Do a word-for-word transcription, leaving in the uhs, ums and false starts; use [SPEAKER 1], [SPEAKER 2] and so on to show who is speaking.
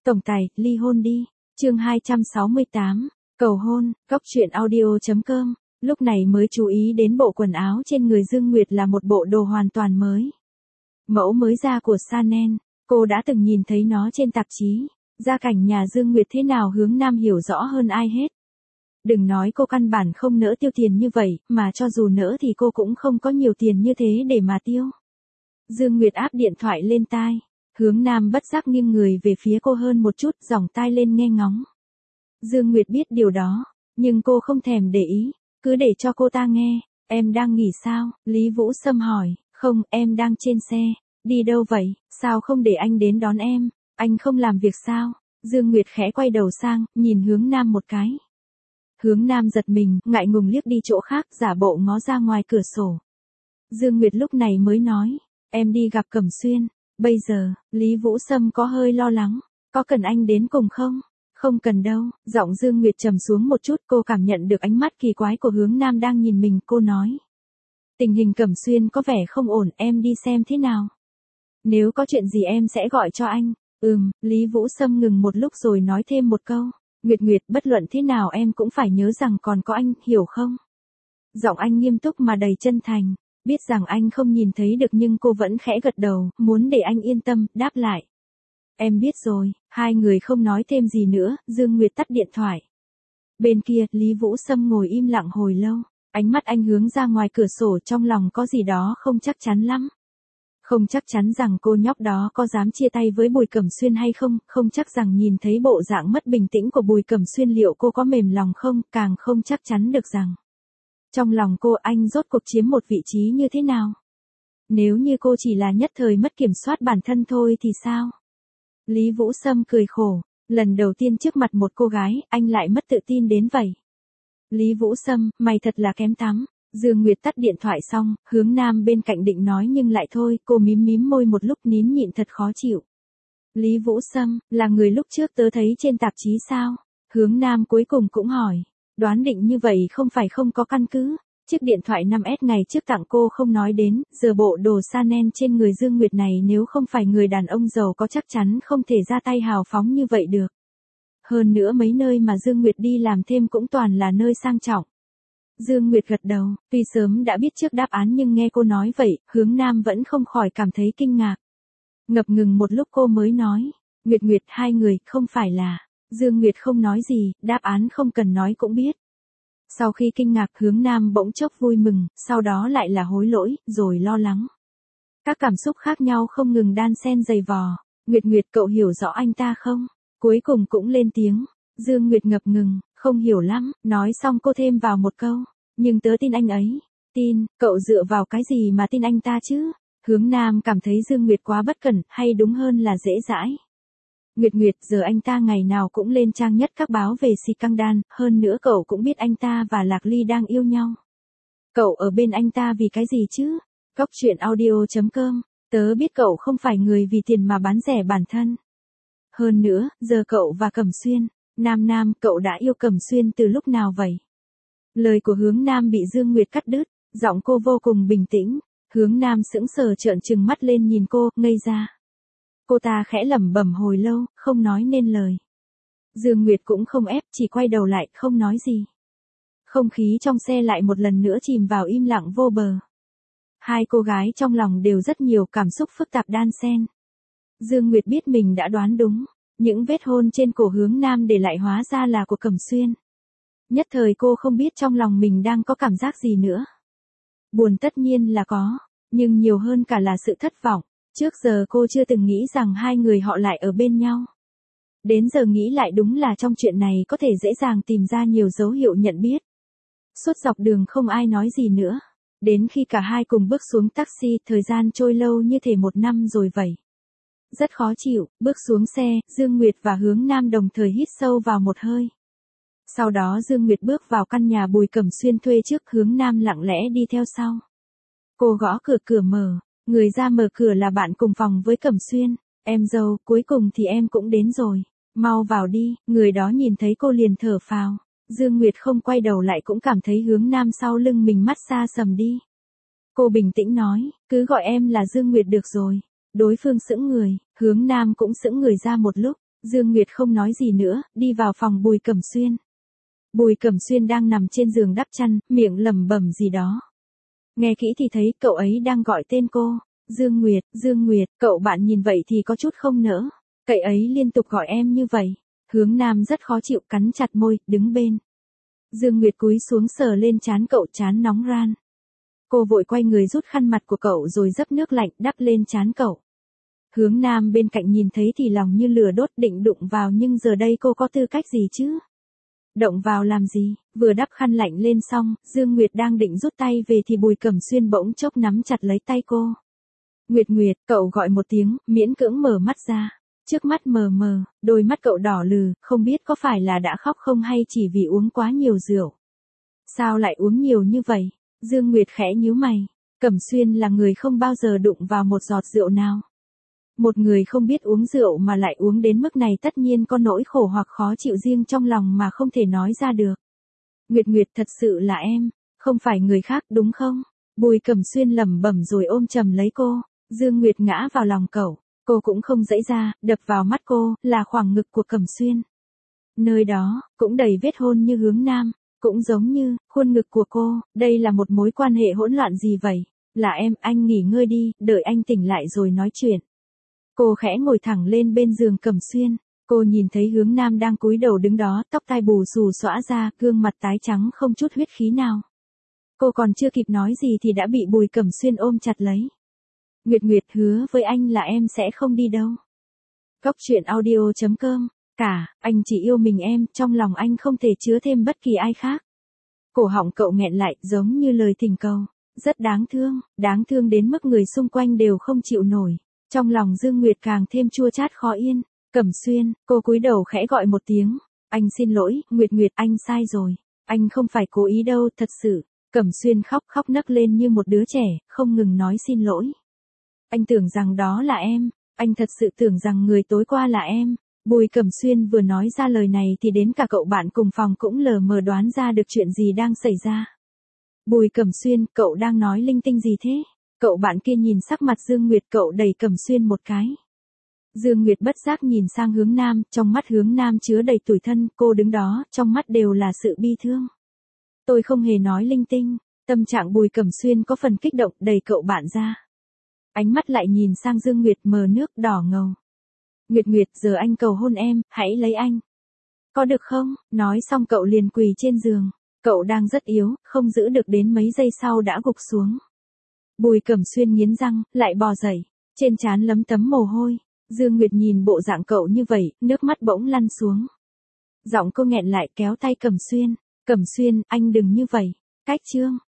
[SPEAKER 1] Tổng tài, ly hôn đi. Chương hai trăm sáu mươi tám, cầu hôn. Góc truyện audio chấm com. Lúc này mới chú ý đến bộ quần áo trên người Dương Nguyệt là một bộ đồ hoàn toàn mới. Mẫu mới ra của Chanel, cô đã từng nhìn thấy nó trên tạp chí. Gia cảnh nhà Dương Nguyệt thế nào Hướng Nam hiểu rõ hơn ai hết. Đừng nói cô căn bản không nỡ tiêu tiền như vậy, mà cho dù nỡ thì cô cũng không có nhiều tiền như thế để mà tiêu. Dương Nguyệt áp điện thoại lên tai. Hướng Nam bất giác nghiêng người về phía cô hơn một chút, giỏng tai lên nghe ngóng. Dương Nguyệt biết điều đó, nhưng cô không thèm để ý, cứ để cho cô ta nghe. Em đang nghỉ sao? Lý Vũ Sâm hỏi. Không, em đang trên xe. Đi đâu vậy? Sao không để anh đến đón em? Anh không làm việc sao? Dương Nguyệt khẽ quay đầu sang, nhìn Hướng Nam một cái. Hướng Nam giật mình, ngại ngùng liếc đi chỗ khác, giả bộ ngó ra ngoài cửa sổ. Dương Nguyệt lúc này mới nói, em đi gặp Cẩm Xuyên. Bây giờ, Lý Vũ Sâm có hơi lo lắng, có cần anh đến cùng không? Không cần đâu. Giọng Dương Nguyệt trầm xuống một chút, cô cảm nhận được ánh mắt kỳ quái của Hướng Nam đang nhìn mình, cô nói. Tình hình Cẩm Xuyên có vẻ không ổn, em đi xem thế nào. Nếu có chuyện gì em sẽ gọi cho anh. Ừm. Lý Vũ Sâm ngừng một lúc rồi nói thêm một câu. Nguyệt Nguyệt, bất luận thế nào em cũng phải nhớ rằng còn có anh, hiểu không? Giọng anh nghiêm túc mà đầy chân thành. Biết rằng anh không nhìn thấy được nhưng cô vẫn khẽ gật đầu, muốn để anh yên tâm, đáp lại. Em biết rồi. Hai người không nói thêm gì nữa, Dương Nguyệt tắt điện thoại. Bên kia, Lý Vũ Sâm ngồi im lặng hồi lâu, ánh mắt anh hướng ra ngoài cửa sổ, trong lòng có gì đó không chắc chắn lắm. Không chắc chắn rằng cô nhóc đó có dám chia tay với Bùi Cẩm Xuyên hay không, không chắc rằng nhìn thấy bộ dạng mất bình tĩnh của Bùi Cẩm Xuyên liệu cô có mềm lòng không, càng không chắc chắn được rằng trong lòng cô anh rốt cuộc chiếm một vị trí như thế nào. Nếu như cô chỉ là nhất thời mất kiểm soát bản thân thôi thì sao? Lý Vũ Sâm cười khổ, lần đầu tiên trước mặt một cô gái, anh lại mất tự tin đến vậy. Lý Vũ Sâm, mày thật là kém tắm. Dương Nguyệt tắt điện thoại xong, Hướng Nam bên cạnh định nói nhưng lại thôi, cô mím mím môi một lúc nín nhịn thật khó chịu. Lý Vũ Sâm, là người lúc trước tớ thấy trên tạp chí sao? Hướng Nam cuối cùng cũng hỏi, đoán định như vậy không phải không có căn cứ. Chiếc điện thoại năm S ngày trước tặng cô không nói đến, giờ bộ đồ Chanel trên người Dương Nguyệt này nếu không phải người đàn ông giàu có chắc chắn không thể ra tay hào phóng như vậy được. Hơn nữa mấy nơi mà Dương Nguyệt đi làm thêm cũng toàn là nơi sang trọng. Dương Nguyệt gật đầu, tuy sớm đã biết trước đáp án nhưng nghe cô nói vậy, Hướng Nam vẫn không khỏi cảm thấy kinh ngạc. Ngập ngừng một lúc cô mới nói, Nguyệt Nguyệt, hai người, không phải là. Dương Nguyệt không nói gì, đáp án không cần nói cũng biết. Sau khi kinh ngạc, Hướng Nam bỗng chốc vui mừng, sau đó lại là hối lỗi, rồi lo lắng. Các cảm xúc khác nhau không ngừng đan xen dày vò. Nguyệt Nguyệt, cậu hiểu rõ anh ta không? Cuối cùng cũng lên tiếng. Dương Nguyệt ngập ngừng, không hiểu lắm, nói xong cô thêm vào một câu. Nhưng tớ tin anh ấy. Tin, cậu dựa vào cái gì mà tin anh ta chứ? Hướng Nam cảm thấy Dương Nguyệt quá bất cẩn, hay đúng hơn là dễ dãi. Nguyệt Nguyệt, giờ anh ta ngày nào cũng lên trang nhất các báo về scandal, hơn nữa cậu cũng biết anh ta và Lạc Ly đang yêu nhau. Cậu ở bên anh ta vì cái gì chứ? Góc truyện audio chấm com, tớ biết cậu không phải người vì tiền mà bán rẻ bản thân. Hơn nữa, giờ cậu và Cẩm Xuyên, Nam Nam, cậu đã yêu Cẩm Xuyên từ lúc nào vậy? Lời của Hướng Nam bị Dương Nguyệt cắt đứt, giọng cô vô cùng bình tĩnh. Hướng Nam sững sờ trợn trừng mắt lên nhìn cô, ngây ra. Cô ta khẽ lẩm bẩm hồi lâu, không nói nên lời. Dương Nguyệt cũng không ép, chỉ quay đầu lại, không nói gì. Không khí trong xe lại một lần nữa chìm vào im lặng vô bờ. Hai cô gái trong lòng đều rất nhiều cảm xúc phức tạp đan xen. Dương Nguyệt biết mình đã đoán đúng, những vết hôn trên cổ Hướng Nam để lại hóa ra là của Cẩm Xuyên. Nhất thời cô không biết trong lòng mình đang có cảm giác gì nữa. Buồn tất nhiên là có, nhưng nhiều hơn cả là sự thất vọng. Trước giờ cô chưa từng nghĩ rằng hai người họ lại ở bên nhau. Đến giờ nghĩ lại đúng là trong chuyện này có thể dễ dàng tìm ra nhiều dấu hiệu nhận biết. Suốt dọc đường không ai nói gì nữa. Đến khi cả hai cùng bước xuống taxi, thời gian trôi lâu như thể một năm rồi vậy. Rất khó chịu, bước xuống xe, Dương Nguyệt và Hướng Nam đồng thời hít sâu vào một hơi. Sau đó Dương Nguyệt bước vào căn nhà Bùi Cẩm Xuyên thuê trước, Hướng Nam lặng lẽ đi theo sau. Cô gõ cửa, cửa mở. Người ra mở cửa là bạn cùng phòng với Cẩm Xuyên. Em dâu, cuối cùng thì em cũng đến rồi. Mau vào đi. Người đó nhìn thấy cô liền thở phào. Dương Nguyệt không quay đầu lại cũng cảm thấy Hướng Nam sau lưng mình mắt xa sầm đi. Cô bình tĩnh nói, cứ gọi em là Dương Nguyệt được rồi. Đối phương sững người, Hướng Nam cũng sững người ra một lúc. Dương Nguyệt không nói gì nữa, đi vào phòng Bùi Cẩm Xuyên. Bùi Cẩm Xuyên đang nằm trên giường đắp chăn, miệng lẩm bẩm gì đó. Nghe kỹ thì thấy cậu ấy đang gọi tên cô. Dương Nguyệt, Dương Nguyệt, cậu bạn nhìn vậy thì có chút không nỡ. Cậu ấy liên tục gọi em như vậy. Hướng Nam rất khó chịu, cắn chặt môi, đứng bên. Dương Nguyệt cúi xuống sờ lên trán cậu, trán nóng ran. Cô vội quay người rút khăn mặt của cậu rồi dấp nước lạnh đắp lên trán cậu. Hướng Nam bên cạnh nhìn thấy thì lòng như lửa đốt, định đụng vào, nhưng giờ đây cô có tư cách gì chứ? Động vào làm gì? Vừa đắp khăn lạnh lên xong, Dương Nguyệt đang định rút tay về thì Bùi Cẩm Xuyên bỗng chốc nắm chặt lấy tay cô. Nguyệt Nguyệt, cậu gọi một tiếng, miễn cưỡng mở mắt ra. Trước mắt mờ mờ, đôi mắt cậu đỏ lừ, không biết có phải là đã khóc không hay chỉ vì uống quá nhiều rượu. Sao lại uống nhiều như vậy? Dương Nguyệt khẽ nhíu mày. Cẩm Xuyên là người không bao giờ đụng vào một giọt rượu nào. Một người không biết uống rượu mà lại uống đến mức này tất nhiên có nỗi khổ hoặc khó chịu riêng trong lòng mà không thể nói ra được. Nguyệt Nguyệt, thật sự là em, không phải người khác đúng không? Bùi Cẩm Xuyên lẩm bẩm rồi ôm chầm lấy cô. Dương Nguyệt ngã vào lòng cậu, cô cũng không giãy ra, đập vào mắt cô là khoảng ngực của Cẩm Xuyên. Nơi đó cũng đầy vết hôn như Hướng Nam, cũng giống như khuôn ngực của cô. Đây là một mối quan hệ hỗn loạn gì vậy? Là em, anh nghỉ ngơi đi, đợi anh tỉnh lại rồi nói chuyện. Cô khẽ ngồi thẳng lên bên giường Cẩm Xuyên. Cô nhìn thấy Hướng Nam đang cúi đầu đứng đó, tóc tai bù xù xõa ra, gương mặt tái trắng không chút huyết khí nào. Cô còn chưa kịp nói gì thì đã bị Bùi Cẩm Xuyên ôm chặt lấy. Nguyệt Nguyệt, hứa với anh là em sẽ không đi đâu. Cóc truyện audio chấm com. Cả, anh chỉ yêu mình em, trong lòng anh không thể chứa thêm bất kỳ ai khác. Cổ họng cậu nghẹn lại, giống như lời thỉnh cầu. Rất đáng thương, đáng thương đến mức người xung quanh đều không chịu nổi. Trong lòng Dương Nguyệt càng thêm chua chát khó yên. Cẩm Xuyên, cô cúi đầu khẽ gọi một tiếng. Anh xin lỗi, Nguyệt Nguyệt, anh sai rồi. Anh không phải cố ý đâu, thật sự. Cẩm Xuyên khóc khóc nấc lên như một đứa trẻ, không ngừng nói xin lỗi. Anh tưởng rằng đó là em, anh thật sự tưởng rằng người tối qua là em. Bùi Cẩm Xuyên vừa nói ra lời này thì đến cả cậu bạn cùng phòng cũng lờ mờ đoán ra được chuyện gì đang xảy ra. Bùi Cẩm Xuyên, cậu đang nói linh tinh gì thế? Cậu bạn kia nhìn sắc mặt Dương Nguyệt, cậu đẩy Cẩm Xuyên một cái. Dương Nguyệt bất giác nhìn sang Hướng Nam, trong mắt Hướng Nam chứa đầy tủi thân, cô đứng đó, trong mắt đều là sự bi thương. Tôi không hề nói linh tinh. Tâm trạng Bùi Cẩm Xuyên có phần kích động, đẩy cậu bạn ra. Ánh mắt lại nhìn sang Dương Nguyệt, mờ nước đỏ ngầu. Nguyệt Nguyệt, giờ anh cầu hôn em, hãy lấy anh. Có được không? Nói xong cậu liền quỳ trên giường. Cậu đang rất yếu, không giữ được, đến mấy giây sau đã gục xuống. Bùi Cẩm Xuyên nghiến răng, lại bò dậy. Trên trán lấm tấm mồ hôi. Dương Nguyệt nhìn bộ dạng cậu như vậy, nước mắt bỗng lăn xuống. Giọng cô nghẹn lại, kéo tay Cẩm Xuyên. Cẩm Xuyên, anh đừng như vậy. Cách chương.